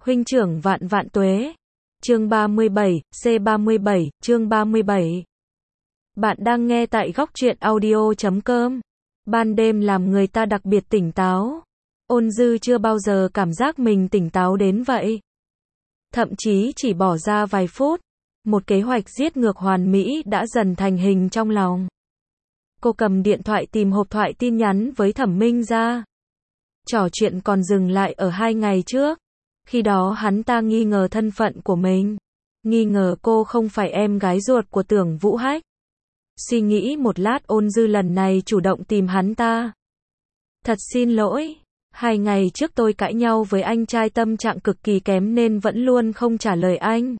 Huynh trưởng vạn vạn tuế. Chương 37, C37, chương 37. Bạn đang nghe tại góc truyện audio.com. Ban đêm làm người ta đặc biệt tỉnh táo. Ôn Dư chưa bao giờ cảm giác mình tỉnh táo đến vậy. Thậm chí chỉ bỏ ra vài phút, một kế hoạch giết ngược hoàn mỹ đã dần thành hình trong lòng. Cô cầm điện thoại tìm hộp thoại tin nhắn với Thẩm Minh ra. Trò chuyện còn dừng lại ở 2 ngày trước. Khi đó hắn ta nghi ngờ thân phận của mình. Nghi ngờ cô không phải em gái ruột của Tưởng Vũ Hách. Suy nghĩ một lát, Ôn Dư lần này chủ động tìm hắn ta. Thật xin lỗi, 2 ngày trước tôi cãi nhau với anh trai, tâm trạng cực kỳ kém nên vẫn luôn không trả lời anh.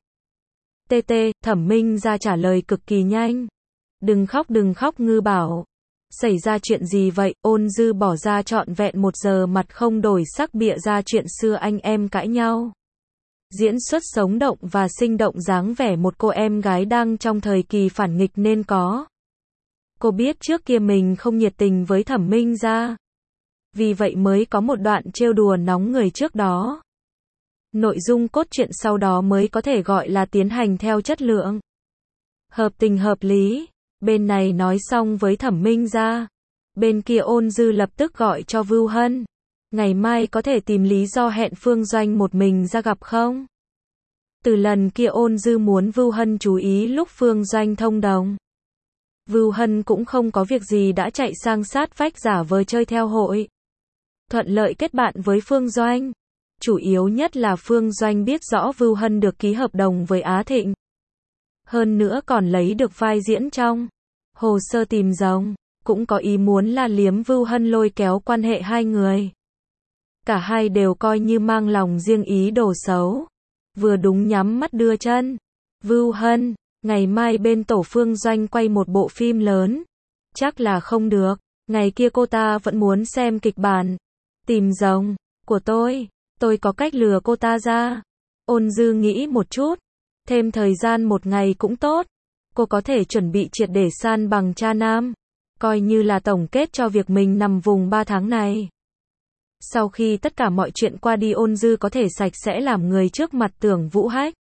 Thẩm Minh ra trả lời cực kỳ nhanh. Đừng khóc Ngư bảo. Xảy ra chuyện gì vậy? Ôn Dư bỏ ra trọn vẹn 1 giờ mặt không đổi sắc bịa ra chuyện xưa anh em cãi nhau. Diễn xuất sống động và sinh động dáng vẻ một cô em gái đang trong thời kỳ phản nghịch nên có. Cô biết trước kia mình không nhiệt tình với Thẩm Minh ra. Vì vậy mới có một đoạn trêu đùa nóng người trước đó. Nội dung cốt truyện sau đó mới có thể gọi là tiến hành theo chất lượng. Hợp tình hợp lý. Bên này nói xong với Thẩm Minh ra. Bên kia Ôn Dư lập tức gọi cho Vưu Hân. Ngày mai có thể tìm lý do hẹn Phương Doanh một mình ra gặp không? Từ lần kia Ôn Dư muốn Vưu Hân chú ý lúc Phương Doanh thông đồng. Vưu Hân cũng không có việc gì đã chạy sang sát vách giả vờ chơi theo hội. Thuận lợi kết bạn với Phương Doanh. Chủ yếu nhất là Phương Doanh biết rõ Vưu Hân được ký hợp đồng với Á Thịnh. Hơn nữa còn lấy được vai diễn trong Hồ Sơ Tìm Rồng. Cũng có ý muốn là liếm Vưu Hân, lôi kéo quan hệ hai người. Cả hai đều coi như mang lòng riêng ý đồ xấu. Vừa đúng nhắm mắt đưa chân. Vưu Hân, ngày mai bên tổ Phương Doanh quay một bộ phim lớn. Chắc là không được. Ngày kia cô ta vẫn muốn xem kịch bản Tìm Rồng của tôi có cách lừa cô ta ra. Ôn Dư nghĩ một chút. Thêm thời gian 1 ngày cũng tốt. Cô có thể chuẩn bị triệt để san bằng cha nam. Coi như là tổng kết cho việc mình nằm vùng 3 tháng này. Sau khi tất cả mọi chuyện qua đi, Ôn Dư có thể sạch sẽ làm người trước mặt Tưởng Vũ Hách.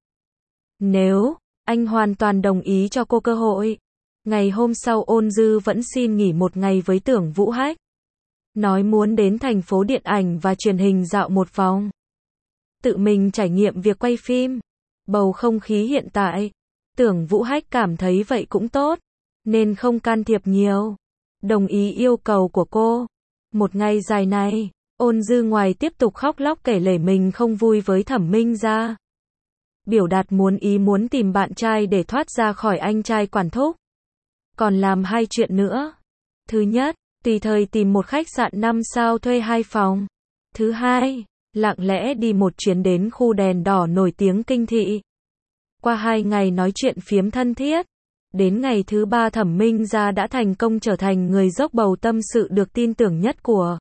Nếu anh hoàn toàn đồng ý cho cô cơ hội. Ngày hôm sau Ôn Dư vẫn xin nghỉ 1 ngày với Tưởng Vũ Hách. Nói muốn đến thành phố điện ảnh và truyền hình dạo một vòng. Tự mình trải nghiệm việc quay phim. Bầu không khí hiện tại, Tưởng Vũ Hách cảm thấy vậy cũng tốt, nên không can thiệp nhiều. Đồng ý yêu cầu của cô. Một ngày dài này, Ôn Dư ngoài tiếp tục khóc lóc kể lể mình không vui với Thẩm Minh ra. Biểu đạt muốn tìm bạn trai để thoát ra khỏi anh trai quản thúc. Còn làm 2 chuyện nữa. Thứ nhất, tùy thời tìm một khách sạn 5 sao thuê 2 phòng. Thứ hai, lặng lẽ đi một chuyến đến khu đèn đỏ nổi tiếng Kinh Thị. Qua 2 ngày nói chuyện phiếm thân thiết, đến ngày thứ 3 Thẩm Minh ra đã thành công trở thành người dốc bầu tâm sự được tin tưởng nhất của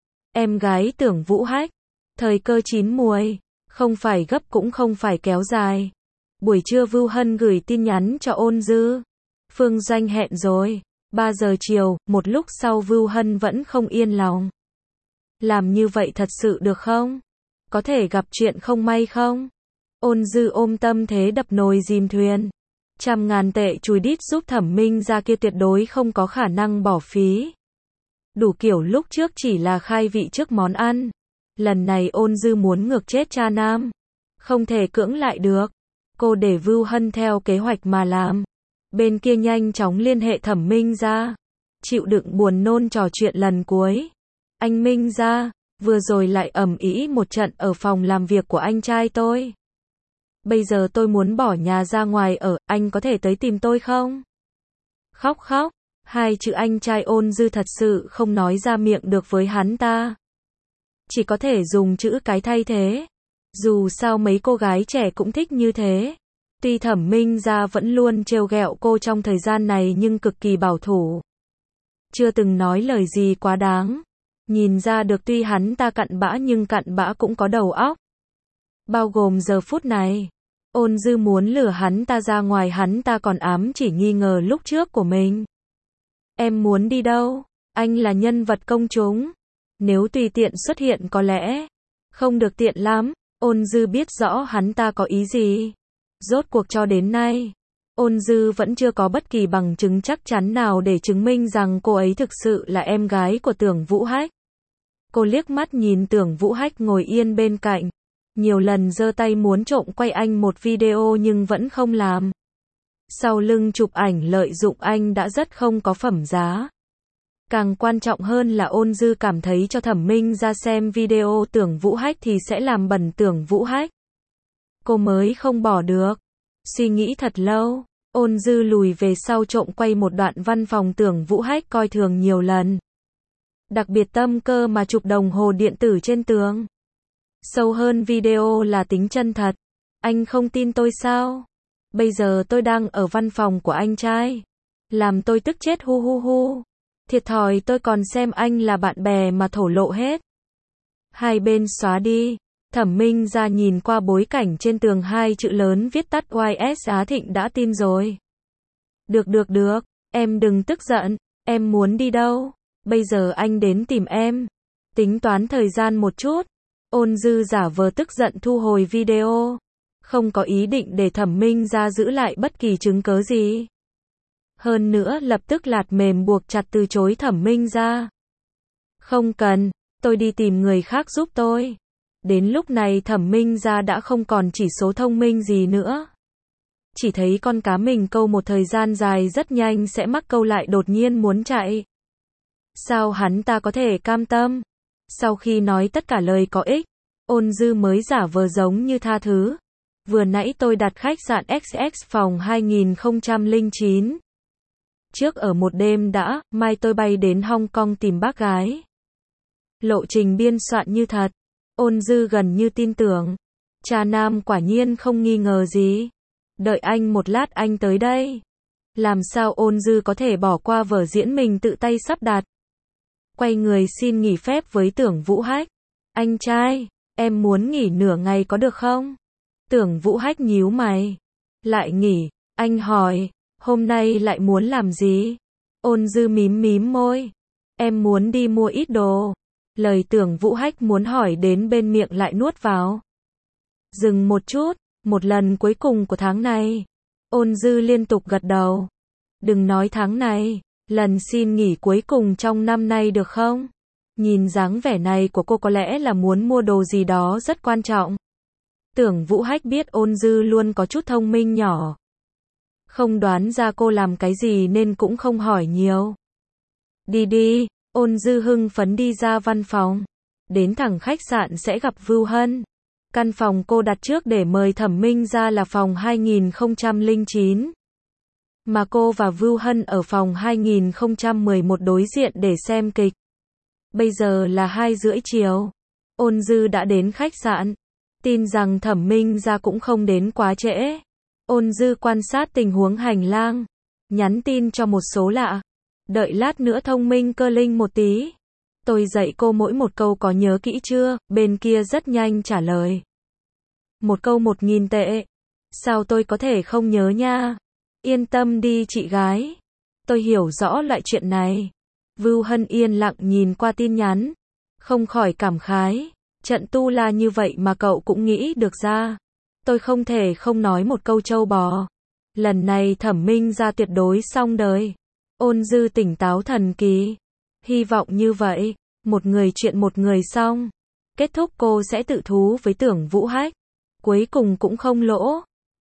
em gái Tưởng Vũ Hách. Thời cơ chín muồi, không phải gấp cũng không phải kéo dài. Buổi trưa Vưu Hân gửi tin nhắn cho Ôn Dư. Phương Doanh hẹn rồi, 3 giờ chiều. Một lúc sau Vưu Hân vẫn không yên lòng. Làm như vậy thật sự được không? Có thể gặp chuyện không may không? Ôn Dư ôm tâm thế đập nồi dìm thuyền. 100.000 tệ chùi đít giúp Thẩm Minh ra kia tuyệt đối không có khả năng bỏ phí. Đủ kiểu lúc trước chỉ là khai vị trước món ăn. Lần này Ôn Dư muốn ngược chết cha nam. Không thể cưỡng lại được. Cô để Vưu Hân theo kế hoạch mà làm. Bên kia nhanh chóng liên hệ Thẩm Minh ra. Chịu đựng buồn nôn trò chuyện lần cuối. Anh Minh ra, vừa rồi lại ầm ĩ một trận ở phòng làm việc của anh trai tôi. Bây giờ tôi muốn bỏ nhà ra ngoài ở, anh có thể tới tìm tôi không? Khóc. 2 chữ anh trai Ôn Dư thật sự không nói ra miệng được với hắn ta. Chỉ có thể dùng chữ cái thay thế. Dù sao mấy cô gái trẻ cũng thích như thế. Tuy Thẩm Minh ra vẫn luôn trêu ghẹo cô trong thời gian này nhưng cực kỳ bảo thủ. Chưa từng nói lời gì quá đáng. Nhìn ra được tuy hắn ta cặn bã nhưng cặn bã cũng có đầu óc. Bao gồm giờ phút này. Ôn Dư muốn lừa hắn ta ra ngoài, hắn ta còn ám chỉ nghi ngờ lúc trước của mình. Em muốn đi đâu? Anh là nhân vật công chúng. Nếu tùy tiện xuất hiện có lẽ không được tiện lắm. Ôn Dư biết rõ hắn ta có ý gì. Rốt cuộc cho đến nay, Ôn Dư vẫn chưa có bất kỳ bằng chứng chắc chắn nào để chứng minh rằng cô ấy thực sự là em gái của Tưởng Vũ Hách. Cô liếc mắt nhìn Tưởng Vũ Hách ngồi yên bên cạnh, nhiều lần giơ tay muốn trộm quay anh một video nhưng vẫn không làm. Sau lưng chụp ảnh lợi dụng anh đã rất không có phẩm giá. Càng quan trọng hơn là Ôn Dư cảm thấy cho Thẩm Minh ra xem video Tưởng Vũ Hách thì sẽ làm bẩn Tưởng Vũ Hách. Cô mới không bỏ được. Suy nghĩ thật lâu, Ôn Dư lùi về sau trộm quay một đoạn văn phòng Tưởng Vũ Hách coi thường nhiều lần. Đặc biệt tâm cơ mà chụp đồng hồ điện tử trên tường. Sâu hơn video là tính chân thật. Anh không tin tôi sao? Bây giờ tôi đang ở văn phòng của anh trai. Làm tôi tức chết hu hu hu. Thiệt thòi tôi còn xem anh là bạn bè mà thổ lộ hết. Hai bên xóa đi. Thẩm Minh ra nhìn qua bối cảnh trên tường hai chữ lớn viết tắt YS Á Thịnh đã tin rồi. Được, em đừng tức giận, em muốn đi đâu? Bây giờ anh đến tìm em. Tính toán thời gian một chút. Ôn Dư giả vờ tức giận thu hồi video. Không có ý định để Thẩm Minh ra giữ lại bất kỳ chứng cớ gì. Hơn nữa lập tức lạt mềm buộc chặt từ chối Thẩm Minh ra. Không cần, tôi đi tìm người khác giúp tôi. Đến lúc này Thẩm Minh ra đã không còn chỉ số thông minh gì nữa. Chỉ thấy con cá mình câu một thời gian dài rất nhanh sẽ mắc câu lại đột nhiên muốn chạy. Sao hắn ta có thể cam tâm? Sau khi nói tất cả lời có ích, Ôn Dư mới giả vờ giống như tha thứ. Vừa nãy tôi đặt khách sạn XX phòng 2009. Trước ở một đêm đã, mai tôi bay đến Hong Kong tìm bác gái. Lộ trình biên soạn như thật. Ôn Dư gần như tin tưởng. Cha nam quả nhiên không nghi ngờ gì. Đợi anh một lát anh tới đây. Làm sao Ôn Dư có thể bỏ qua vở diễn mình tự tay sắp đặt. Quay người xin nghỉ phép với Tưởng Vũ Hách. Anh trai, em muốn nghỉ nửa ngày có được không? Tưởng Vũ Hách nhíu mày. Lại nghỉ, anh hỏi, hôm nay lại muốn làm gì? Ôn Dư mím môi. Em muốn đi mua ít đồ. Lời Tưởng Vũ Hách muốn hỏi đến bên miệng lại nuốt vào. Dừng một chút, một lần cuối cùng của tháng này. Ôn Dư liên tục gật đầu. Đừng nói tháng này, lần xin nghỉ cuối cùng trong năm nay được không? Nhìn dáng vẻ này của cô có lẽ là muốn mua đồ gì đó rất quan trọng. Tưởng Vũ Hách biết Ôn Dư luôn có chút thông minh nhỏ. Không đoán ra cô làm cái gì nên cũng không hỏi nhiều. Đi, Ôn Dư hưng phấn đi ra văn phòng. Đến thẳng khách sạn sẽ gặp Vưu Hân. Căn phòng cô đặt trước để mời Thẩm Minh ra là phòng 2009. Mà cô và Vưu Hân ở phòng 2011 đối diện để xem kịch. Bây giờ là 2:30 chiều. Ôn Dư đã đến khách sạn. Tin rằng Thẩm Minh ra cũng không đến quá trễ. Ôn Dư quan sát tình huống hành lang. Nhắn tin cho một số lạ. Đợi lát nữa thông minh cơ linh một tí. Tôi dạy cô mỗi một câu có nhớ kỹ chưa? Bên kia rất nhanh trả lời. Một câu 1.000 tệ. Sao tôi có thể không nhớ nha? Yên tâm đi chị gái. Tôi hiểu rõ loại chuyện này. Vưu Hân yên lặng nhìn qua tin nhắn. Không khỏi cảm khái. Trận tu la như vậy mà cậu cũng nghĩ được ra. Tôi không thể không nói một câu trâu bò. Lần này Thẩm Minh ra tuyệt đối xong đời. Ôn Dư tỉnh táo thần kỳ. Hy vọng như vậy. Một người chuyện một người xong. Kết thúc cô sẽ tự thú với Tưởng Vũ Hách. Cuối cùng cũng không lỗ.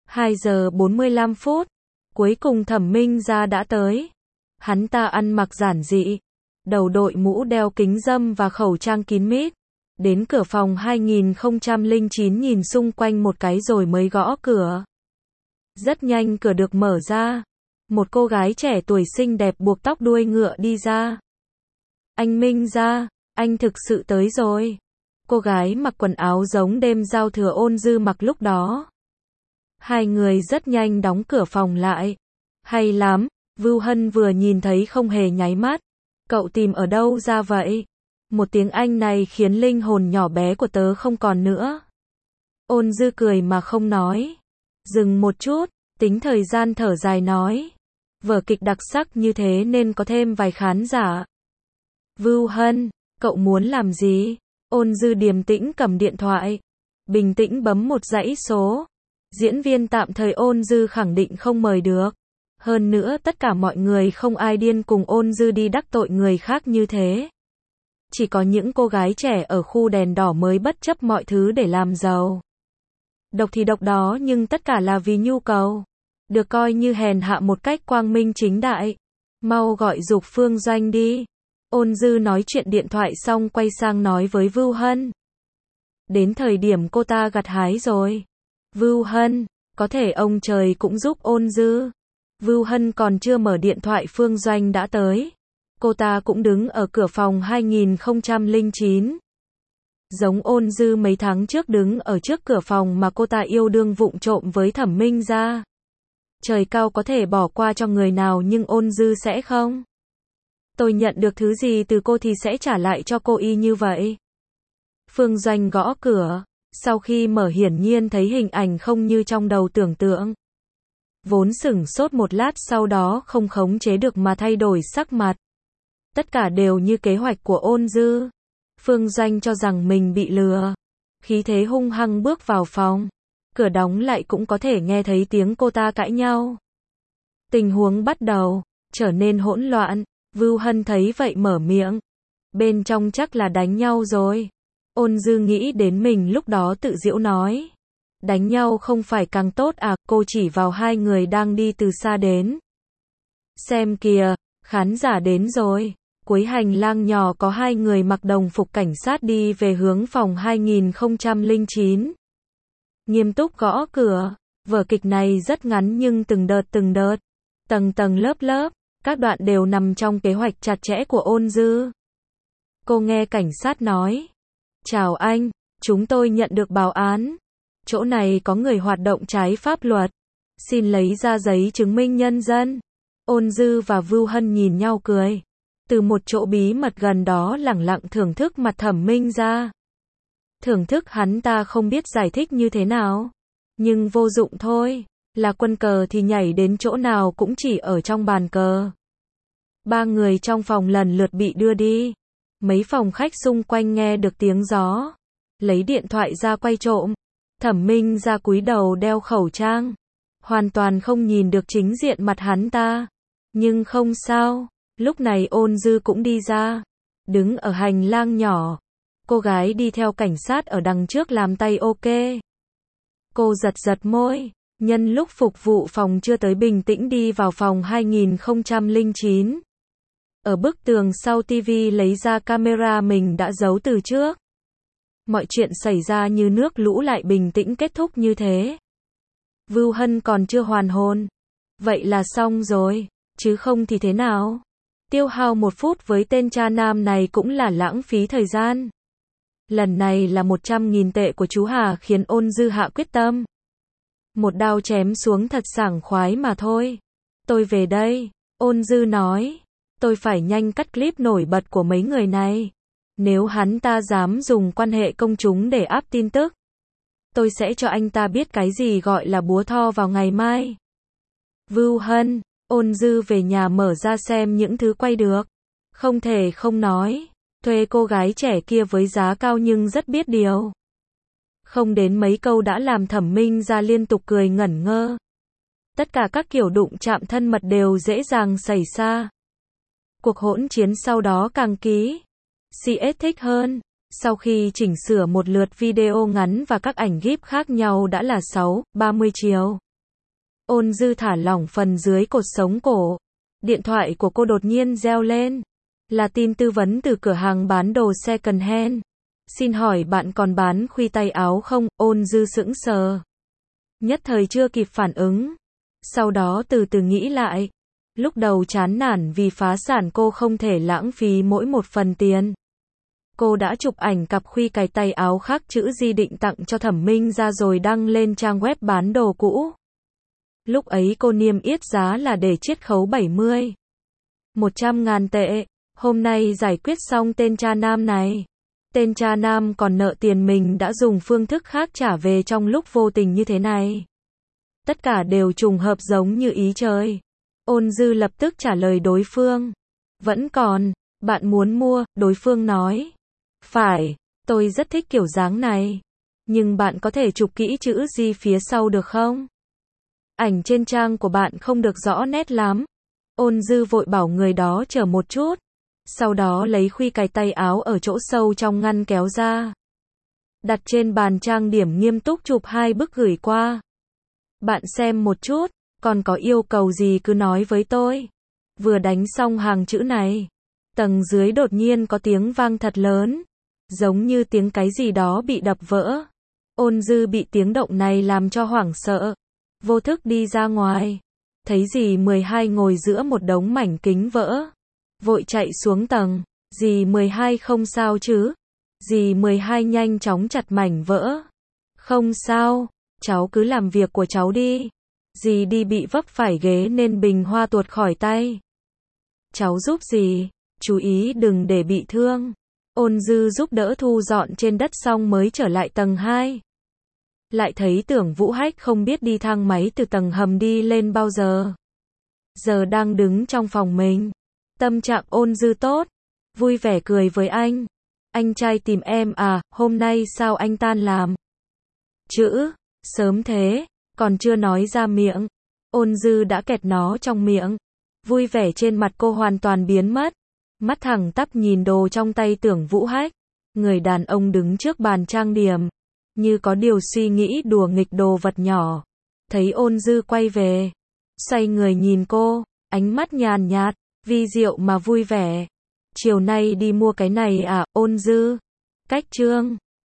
2:45. Cuối cùng Thẩm Minh ra đã tới. Hắn ta ăn mặc giản dị. Đầu đội mũ đeo kính râm và khẩu trang kín mít. Đến cửa phòng 2009 nhìn xung quanh một cái rồi mới gõ cửa. Rất nhanh cửa được mở ra. Một cô gái trẻ tuổi xinh đẹp buộc tóc đuôi ngựa đi ra. Anh Minh ra, anh thực sự tới rồi. Cô gái mặc quần áo giống đêm giao thừa Ôn Dư mặc lúc đó. Hai người rất nhanh đóng cửa phòng lại. Hay lắm, Vưu Hân vừa nhìn thấy không hề nháy mắt. Cậu tìm ở đâu ra vậy? Một tiếng Anh này khiến linh hồn nhỏ bé của tớ không còn nữa. Ôn Dư cười mà không nói. Dừng một chút, tính thời gian thở dài nói. Vở kịch đặc sắc như thế nên có thêm vài khán giả. Vưu Hân, cậu muốn làm gì? Ôn Dư điềm tĩnh cầm điện thoại. Bình tĩnh bấm một dãy số. Diễn viên tạm thời Ôn Dư khẳng định không mời được. Hơn nữa tất cả mọi người không ai điên cùng Ôn Dư đi đắc tội người khác như thế. Chỉ có những cô gái trẻ ở khu đèn đỏ mới bất chấp mọi thứ để làm giàu. Độc thì độc đó nhưng tất cả là vì nhu cầu. Được coi như hèn hạ một cách quang minh chính đại. Mau gọi giục Phương Doanh đi. Ôn Dư nói chuyện điện thoại xong quay sang nói với Vưu Hân. Đến thời điểm cô ta gặt hái rồi. Vưu Hân, có thể ông trời cũng giúp Ôn Dư. Vưu Hân còn chưa mở điện thoại Phương Doanh đã tới. Cô ta cũng đứng ở cửa phòng 2009. Giống Ôn Dư mấy tháng trước đứng ở trước cửa phòng mà cô ta yêu đương vụng trộm với Thẩm Minh Gia. Trời cao có thể bỏ qua cho người nào nhưng Ôn Dư sẽ không. Tôi nhận được thứ gì từ cô thì sẽ trả lại cho cô y như vậy. Phương Doanh gõ cửa. Sau khi mở hiển nhiên thấy hình ảnh không như trong đầu tưởng tượng. Vốn sửng sốt một lát sau đó không khống chế được mà thay đổi sắc mặt. Tất cả đều như kế hoạch của Ôn Dư. Phương Doanh cho rằng mình bị lừa. Khí thế hung hăng bước vào phòng. Cửa đóng lại cũng có thể nghe thấy tiếng cô ta cãi nhau. Tình huống bắt đầu trở nên hỗn loạn. Vưu Hân thấy vậy mở miệng. Bên trong chắc là đánh nhau rồi. Ôn Dư nghĩ đến mình lúc đó tự giễu nói. Đánh nhau không phải càng tốt à, cô chỉ vào hai người đang đi từ xa đến. Xem kìa, khán giả đến rồi. Cuối hành lang nhỏ có hai người mặc đồng phục cảnh sát đi về hướng phòng 2009. Nghiêm túc gõ cửa. Vở kịch này rất ngắn nhưng từng đợt, tầng tầng lớp lớp, các đoạn đều nằm trong kế hoạch chặt chẽ của Ôn Dư. Cô nghe cảnh sát nói. Chào anh, chúng tôi nhận được báo án. Chỗ này có người hoạt động trái pháp luật. Xin lấy ra giấy chứng minh nhân dân. Ôn Dư và Vưu Hân nhìn nhau cười. Từ một chỗ bí mật gần đó lẳng lặng thưởng thức mặt Thẩm Minh Gia. Thưởng thức hắn ta không biết giải thích như thế nào. Nhưng vô dụng thôi. Là quân cờ thì nhảy đến chỗ nào cũng chỉ ở trong bàn cờ. Ba người trong phòng lần lượt bị đưa đi. Mấy phòng khách xung quanh nghe được tiếng gió. Lấy điện thoại ra quay trộm. Thẩm Minh Gia cúi đầu đeo khẩu trang. Hoàn toàn không nhìn được chính diện mặt hắn ta. Nhưng không sao. Lúc này Ôn Dư cũng đi ra. Đứng ở hành lang nhỏ. Cô gái đi theo cảnh sát ở đằng trước làm tay ok. Cô giật giật môi. Nhân lúc phục vụ phòng chưa tới bình tĩnh đi vào phòng 2009. Ở bức tường sau TV lấy ra camera mình đã giấu từ trước. Mọi chuyện xảy ra như nước lũ lại bình tĩnh kết thúc như thế. Vưu Hân còn chưa hoàn hồn. Vậy là xong rồi, chứ không thì thế nào? Tiêu hao 1 phút với tên cha nam này cũng là lãng phí thời gian. Lần này là 100.000 tệ của chú Hà khiến Ôn Dư hạ quyết tâm. Một đao chém xuống thật sảng khoái mà thôi. Tôi về đây, Ôn Dư nói. Tôi phải nhanh cắt clip nổi bật của mấy người này. Nếu hắn ta dám dùng quan hệ công chúng để áp tin tức, tôi sẽ cho anh ta biết cái gì gọi là búa tho vào ngày mai. Vưu Hân, Ôn Dư về nhà mở ra xem những thứ quay được. Không thể không nói, thuê cô gái trẻ kia với giá cao nhưng rất biết điều. Không đến mấy câu đã làm Thẩm Minh Gia liên tục cười ngẩn ngơ. Tất cả các kiểu đụng chạm thân mật đều dễ dàng xảy ra. Cuộc hỗn chiến sau đó càng kỹ. CS thích hơn. Sau khi chỉnh sửa một lượt video ngắn và các ảnh GIF khác nhau đã là 6:30 chiều. Ôn Dư thả lỏng phần dưới cột sống cổ. Điện thoại của cô đột nhiên reo lên. Là tin tư vấn từ cửa hàng bán đồ second hand. Xin hỏi bạn còn bán khuy tay áo không? Ôn Dư sững sờ. Nhất thời chưa kịp phản ứng. Sau đó từ từ nghĩ lại. Lúc đầu chán nản vì phá sản cô không thể lãng phí mỗi một phần tiền. Cô đã chụp ảnh cặp khuy cài tay áo khác chữ Di định tặng cho Thẩm Minh Gia rồi đăng lên trang web bán đồ cũ. Lúc ấy cô niêm yết giá là để chiết khấu 100.000 tệ. Hôm nay giải quyết xong tên cha nam này. Tên cha nam còn nợ tiền mình đã dùng phương thức khác trả về trong lúc vô tình như thế này. Tất cả đều trùng hợp giống như ý trời. Ôn Dư lập tức trả lời đối phương. Vẫn còn, bạn muốn mua, đối phương nói. Phải, tôi rất thích kiểu dáng này. Nhưng bạn có thể chụp kỹ chữ G phía sau được không? Ảnh trên trang của bạn không được rõ nét lắm. Ôn Dư vội bảo người đó chờ một chút. Sau đó lấy khuy cài tay áo ở chỗ sâu trong ngăn kéo ra. Đặt trên bàn trang điểm nghiêm túc chụp 2 bức gửi qua. Bạn xem một chút, còn có yêu cầu gì cứ nói với tôi. Vừa đánh xong hàng chữ này, tầng dưới đột nhiên có tiếng vang thật lớn, giống như tiếng cái gì đó bị đập vỡ. Ôn Dư bị tiếng động này làm cho hoảng sợ, vô thức đi ra ngoài, thấy dì 12 ngồi giữa một đống mảnh kính vỡ, vội chạy xuống tầng. Dì 12 không sao chứ? Dì 12 nhanh chóng chặt mảnh vỡ. Không sao, cháu cứ làm việc của cháu đi. Dì đi bị vấp phải ghế nên bình hoa tuột khỏi tay. Cháu giúp dì, chú ý đừng để bị thương. Ôn Dư giúp đỡ thu dọn trên đất xong mới trở lại tầng 2. Lại thấy Tưởng Vũ Hách không biết đi thang máy từ tầng hầm đi lên bao giờ. Giờ đang đứng trong phòng mình. Tâm trạng Ôn Dư tốt, vui vẻ cười với anh. Anh trai tìm em à, hôm nay sao anh tan làm? Chữ, sớm thế, còn chưa nói ra miệng. Ôn Dư đã kẹt nó trong miệng. Vui vẻ trên mặt cô hoàn toàn biến mất. Mắt thẳng tắp nhìn đồ trong tay Tưởng Vũ Hách. Người đàn ông đứng trước bàn trang điểm, như có điều suy nghĩ đùa nghịch đồ vật nhỏ. Thấy Ôn Dư quay về, xoay người nhìn cô, ánh mắt nhàn nhạt, vi diệu mà vui vẻ. Chiều nay đi mua cái này à, Ôn Dư? Cách trương.